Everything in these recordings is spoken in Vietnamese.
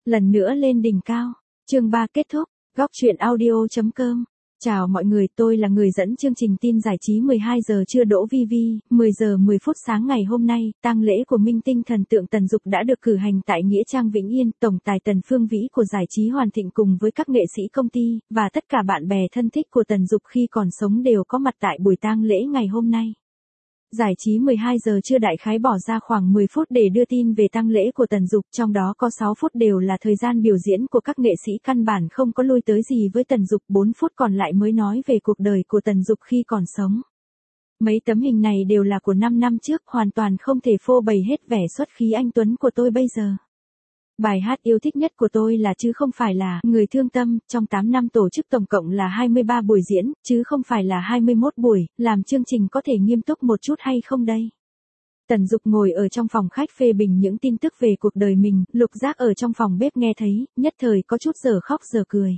lần nữa lên đỉnh cao. Chương 3 kết thúc. Góc truyện audio.com. Chào mọi người, tôi là người dẫn chương trình tin giải trí 12 giờ trưa Đỗ Vi Vi. 10 giờ 10 phút sáng ngày hôm nay, tang lễ của minh tinh thần tượng Tần Dục đã được cử hành tại Nghĩa Trang Vĩnh Yên. Tổng tài Tần Phương Vĩ của giải trí Hoàn Thịnh cùng với các nghệ sĩ công ty và tất cả bạn bè thân thích của Tần Dục khi còn sống đều có mặt tại buổi tang lễ ngày hôm nay. Giải trí 12 giờ trưa đại khái bỏ ra khoảng 10 phút để đưa tin về tang lễ của Tần Dục, trong đó có 6 phút đều là thời gian biểu diễn của các nghệ sĩ căn bản không có lui tới gì với Tần Dục, 4 phút còn lại mới nói về cuộc đời của Tần Dục khi còn sống. Mấy tấm hình này đều là của 5 năm trước, hoàn toàn không thể phô bày hết vẻ xuất khí anh tuấn của tôi bây giờ. Bài hát yêu thích nhất của tôi là chứ không phải là Người Thương Tâm, trong 8 năm tổ chức tổng cộng là 23 buổi diễn, chứ không phải là 21 buổi, làm chương trình có thể nghiêm túc một chút hay không đây? Tần Dục ngồi ở trong phòng khách phê bình những tin tức về cuộc đời mình, Lục Giác ở trong phòng bếp nghe thấy, nhất thời có chút giờ khóc giờ cười.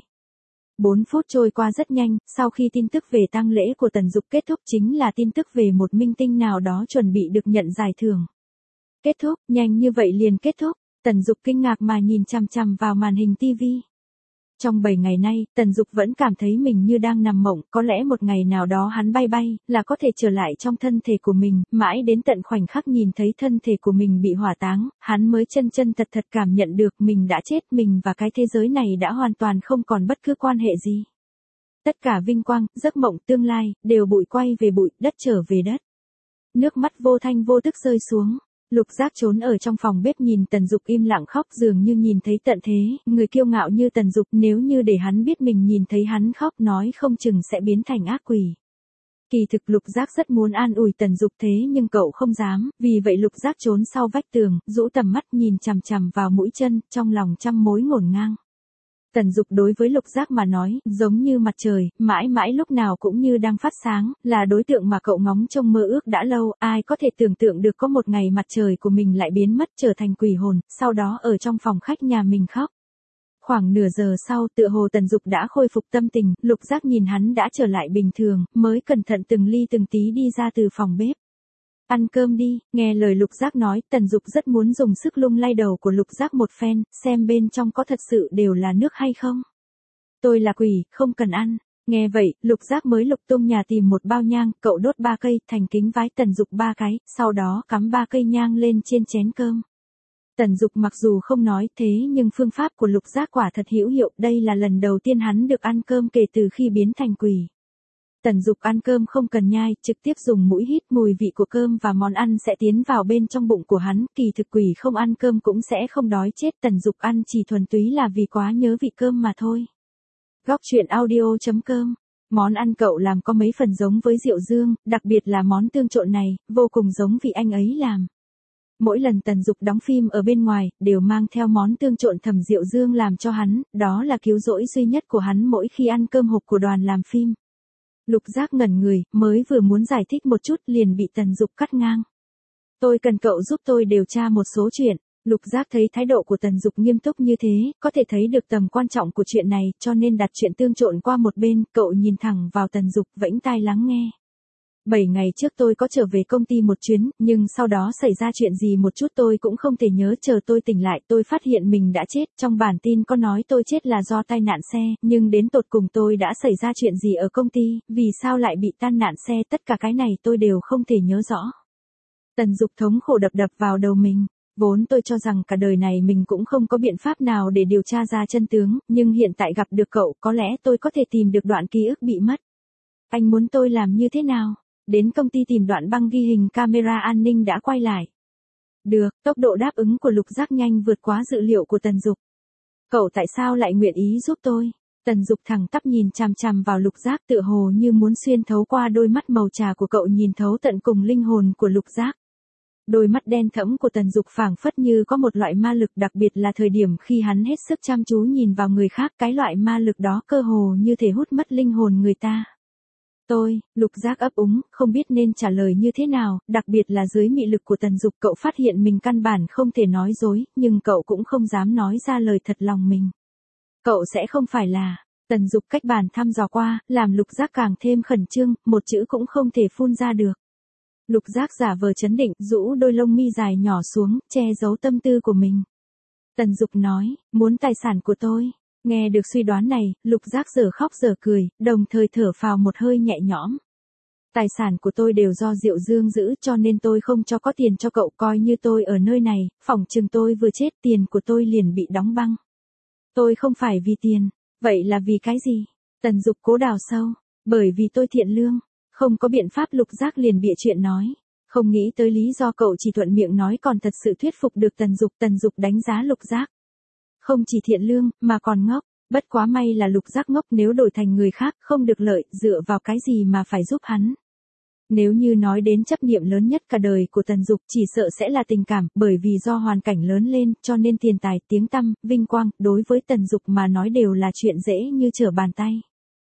4 phút trôi qua rất nhanh, sau khi tin tức về tang lễ của Tần Dục kết thúc chính là tin tức về một minh tinh nào đó chuẩn bị được nhận giải thưởng. Kết thúc, nhanh như vậy liền kết thúc. Tần Dục kinh ngạc mà nhìn chằm chằm vào màn hình TV. Trong 7 ngày nay, Tần Dục vẫn cảm thấy mình như đang nằm mộng, có lẽ một ngày nào đó hắn bay bay, là có thể trở lại trong thân thể của mình, mãi đến tận khoảnh khắc nhìn thấy thân thể của mình bị hỏa táng, hắn mới chân chân thật thật cảm nhận được mình đã chết, mình và cái thế giới này đã hoàn toàn không còn bất cứ quan hệ gì. Tất cả vinh quang, giấc mộng tương lai, đều bụi quay về bụi, đất trở về đất. Nước mắt vô thanh vô tức rơi xuống. Lục Giác trốn ở trong phòng bếp nhìn Tần Dục im lặng khóc, dường như nhìn thấy tận thế, người kiêu ngạo như Tần Dục nếu như để hắn biết mình nhìn thấy hắn khóc nói không chừng sẽ biến thành ác quỷ. Kỳ thực Lục Giác rất muốn an ủi Tần Dục thế nhưng cậu không dám, vì vậy Lục Giác trốn sau vách tường, rũ tầm mắt nhìn chằm chằm vào mũi chân, trong lòng trăm mối ngổn ngang. Tần Dục đối với Lục Giác mà nói, giống như mặt trời, mãi mãi lúc nào cũng như đang phát sáng, là đối tượng mà cậu ngóng trông mơ ước đã lâu, ai có thể tưởng tượng được có một ngày mặt trời của mình lại biến mất trở thành quỷ hồn, sau đó ở trong phòng khách nhà mình khóc. Khoảng nửa giờ sau, tựa hồ Tần Dục đã khôi phục tâm tình, Lục Giác nhìn hắn đã trở lại bình thường, mới cẩn thận từng ly từng tí đi ra từ phòng bếp. Ăn cơm đi, nghe lời Lục Giác nói, Tần Dục rất muốn dùng sức lung lay đầu của Lục Giác một phen, xem bên trong có thật sự đều là nước hay không. Tôi là quỷ, không cần ăn. Nghe vậy, Lục Giác mới lục tung nhà tìm một bao nhang, cậu đốt 3 cây, thành kính vái Tần Dục 3 cái, sau đó cắm 3 cây nhang lên trên chén cơm. Tần Dục mặc dù không nói thế nhưng phương pháp của Lục Giác quả thật hữu hiệu, đây là lần đầu tiên hắn được ăn cơm kể từ khi biến thành quỷ. Tần Dục ăn cơm không cần nhai, trực tiếp dùng mũi hít mùi vị của cơm và món ăn sẽ tiến vào bên trong bụng của hắn, kỳ thực quỷ không ăn cơm cũng sẽ không đói chết, Tần Dục ăn chỉ thuần túy là vì quá nhớ vị cơm mà thôi. Góc truyện audio.com. Món ăn cậu làm có mấy phần giống với Diệu Dương, đặc biệt là món tương trộn này, vô cùng giống vị anh ấy làm. Mỗi lần Tần Dục đóng phim ở bên ngoài, đều mang theo món tương trộn Thẩm Diệu Dương làm cho hắn, đó là cứu rỗi duy nhất của hắn mỗi khi ăn cơm hộp của đoàn làm phim. Lục Giác ngẩn người, mới vừa muốn giải thích một chút liền bị Tần Dục cắt ngang. Tôi cần cậu giúp tôi điều tra một số chuyện. Lục Giác thấy thái độ của Tần Dục nghiêm túc như thế, có thể thấy được tầm quan trọng của chuyện này, cho nên đặt chuyện tương trộn qua một bên, cậu nhìn thẳng vào Tần Dục, vẫy tai lắng nghe. 7 ngày trước tôi có trở về công ty một chuyến, nhưng sau đó xảy ra chuyện gì một chút tôi cũng không thể nhớ, chờ tôi tỉnh lại tôi phát hiện mình đã chết, trong bản tin có nói tôi chết là do tai nạn xe, nhưng đến tột cùng tôi đã xảy ra chuyện gì ở công ty, vì sao lại bị tai nạn xe, tất cả cái này tôi đều không thể nhớ rõ. Tần Dục thống khổ đập đập vào đầu mình. Vốn tôi cho rằng cả đời này mình cũng không có biện pháp nào để điều tra ra chân tướng, nhưng hiện tại gặp được cậu, có lẽ tôi có thể tìm được đoạn ký ức bị mất. Anh muốn tôi làm như thế nào? Đến công ty tìm đoạn băng ghi hình camera an ninh đã quay lại. Được, tốc độ đáp ứng của Lục Giác nhanh vượt quá dự liệu của Tần Dục. Cậu tại sao lại nguyện ý giúp tôi? Tần Dục thẳng tắp nhìn chằm chằm vào Lục Giác, tựa hồ như muốn xuyên thấu qua đôi mắt màu trà của cậu nhìn thấu tận cùng linh hồn của Lục Giác. Đôi mắt đen thẫm của Tần Dục phảng phất như có một loại ma lực, đặc biệt là thời điểm khi hắn hết sức chăm chú nhìn vào người khác, cái loại ma lực đó cơ hồ như thể hút mất linh hồn người ta. Lục Giác ấp úng, không biết nên trả lời như thế nào, đặc biệt là dưới mị lực của Tần Dục, cậu phát hiện mình căn bản không thể nói dối, nhưng cậu cũng không dám nói ra lời thật lòng mình. Cậu sẽ không phải là, Tần Dục cách bàn thăm dò qua, làm Lục Giác càng thêm khẩn trương, một chữ cũng không thể phun ra được. Lục Giác giả vờ trấn định, rũ đôi lông mi dài nhỏ xuống, che giấu tâm tư của mình. Tần Dục nói, muốn tài sản của tôi. Nghe được suy đoán này, Lục Giác giờ khóc giờ cười, đồng thời thở phào một hơi nhẹ nhõm. Tài sản của tôi đều do Diệu Dương giữ cho nên tôi không cho có tiền cho cậu, coi như tôi ở nơi này, phỏng chừng tôi vừa chết tiền của tôi liền bị đóng băng. Tôi không phải vì tiền, vậy là vì cái gì? Tần Dục cố đào sâu, bởi vì tôi thiện lương, không có biện pháp. Lục Giác liền bịa chuyện nói. Không nghĩ tới lý do cậu chỉ thuận miệng nói còn thật sự thuyết phục được Tần Dục đánh giá Lục Giác. Không chỉ thiện lương, mà còn ngốc. Bất quá may là Lục Giác ngốc, nếu đổi thành người khác không được lợi, dựa vào cái gì mà phải giúp hắn. Nếu như nói đến chấp niệm lớn nhất cả đời của Tần Dục chỉ sợ sẽ là tình cảm, bởi vì do hoàn cảnh lớn lên cho nên tiền tài, tiếng tăm, vinh quang, đối với Tần Dục mà nói đều là chuyện dễ như trở bàn tay.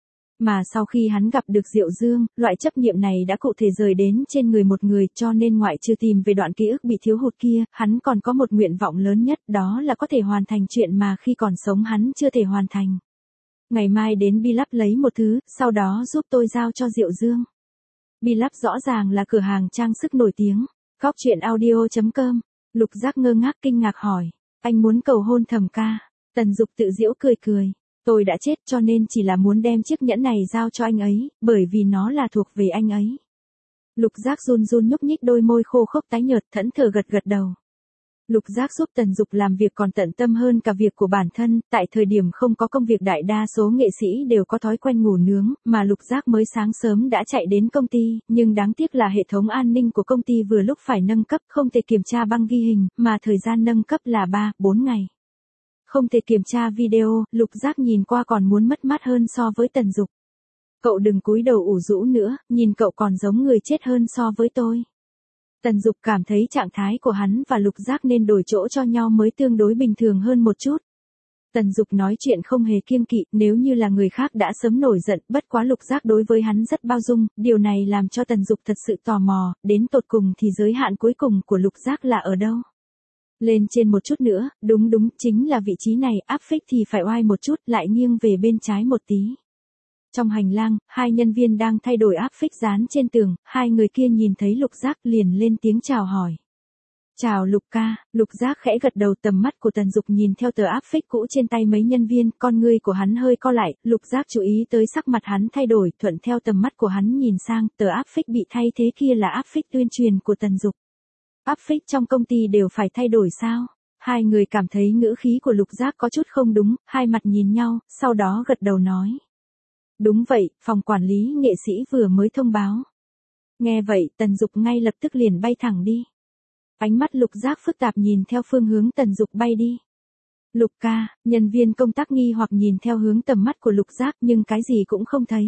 Mà sau khi hắn gặp được Diệu Dương, loại chấp niệm này đã cụ thể rời đến trên người một người, cho nên ngoại trừ tìm về đoạn ký ức bị thiếu hụt kia, hắn còn có một nguyện vọng lớn nhất, đó là có thể hoàn thành chuyện mà khi còn sống hắn chưa thể hoàn thành. Ngày mai đến Bi Lắp lấy một thứ, sau đó giúp tôi giao cho Diệu Dương. Bi Lắp rõ ràng là cửa hàng trang sức nổi tiếng. Góc truyện audio.com. Lục Giác ngơ ngác kinh ngạc hỏi, anh muốn cầu hôn Thẩm ca? Tần Dục tự giễu cười cười. Tôi đã chết cho nên chỉ là muốn đem chiếc nhẫn này giao cho anh ấy, bởi vì nó là thuộc về anh ấy. Lục Giác run run nhúc nhích đôi môi khô khốc tái nhợt, thẫn thờ gật gật đầu. Lục Giác giúp Tần Dục làm việc còn tận tâm hơn cả việc của bản thân, tại thời điểm không có công việc đại đa số nghệ sĩ đều có thói quen ngủ nướng, mà Lục Giác mới sáng sớm đã chạy đến công ty, nhưng đáng tiếc là hệ thống an ninh của công ty vừa lúc phải nâng cấp, không thể kiểm tra băng ghi hình, mà thời gian nâng cấp là 3-4 ngày. Không thể kiểm tra video, Lục Giác nhìn qua còn muốn mất mát hơn so với Tần Dục. Cậu đừng cúi đầu ủ rũ nữa, nhìn cậu còn giống người chết hơn so với tôi. Tần Dục cảm thấy trạng thái của hắn và Lục Giác nên đổi chỗ cho nhau mới tương đối bình thường hơn một chút. Tần Dục nói chuyện không hề kiêng kỵ, nếu như là người khác đã sớm nổi giận, bất quá Lục Giác đối với hắn rất bao dung, điều này làm cho Tần Dục thật sự tò mò, đến tột cùng thì giới hạn cuối cùng của Lục Giác là ở đâu. Lên trên một chút nữa, đúng, chính là vị trí này, áp phích thì phải oai một chút, lại nghiêng về bên trái một tí. Trong hành lang, hai nhân viên đang thay đổi áp phích dán trên tường, hai người kia nhìn thấy Lục Giác liền lên tiếng chào hỏi. Chào Lục ca. Lục Giác khẽ gật đầu, tầm mắt của Tần Dục nhìn theo tờ áp phích cũ trên tay mấy nhân viên, con ngươi của hắn hơi co lại, Lục Giác chú ý tới sắc mặt hắn thay đổi, thuận theo tầm mắt của hắn nhìn sang, tờ áp phích bị thay thế kia là áp phích tuyên truyền của Tần Dục. Áp phích trong công ty đều phải thay đổi sao? Hai người cảm thấy ngữ khí của Lục Giác có chút không đúng, hai mặt nhìn nhau, sau đó gật đầu nói. Đúng vậy, phòng quản lý nghệ sĩ vừa mới thông báo. Nghe vậy, Tần Dục ngay lập tức liền bay thẳng đi. Ánh mắt Lục Giác phức tạp nhìn theo phương hướng Tần Dục bay đi. Lục ca, nhân viên công tác nghi hoặc nhìn theo hướng tầm mắt của Lục Giác nhưng cái gì cũng không thấy.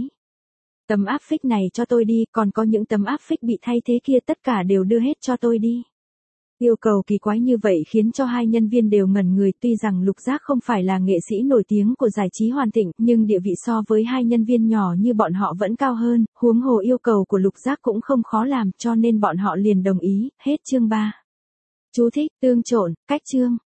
Tấm áp phích này cho tôi đi, còn có những tấm áp phích bị thay thế kia tất cả đều đưa hết cho tôi đi. Yêu cầu kỳ quái như vậy khiến cho hai nhân viên đều ngẩn người, tuy rằng Lục Giác không phải là nghệ sĩ nổi tiếng của giải trí Hoàn Thịnh, nhưng địa vị so với hai nhân viên nhỏ như bọn họ vẫn cao hơn, huống hồ yêu cầu của Lục Giác cũng không khó làm cho nên bọn họ liền đồng ý, hết chương 3. Chú thích, tương trộn, cách chương.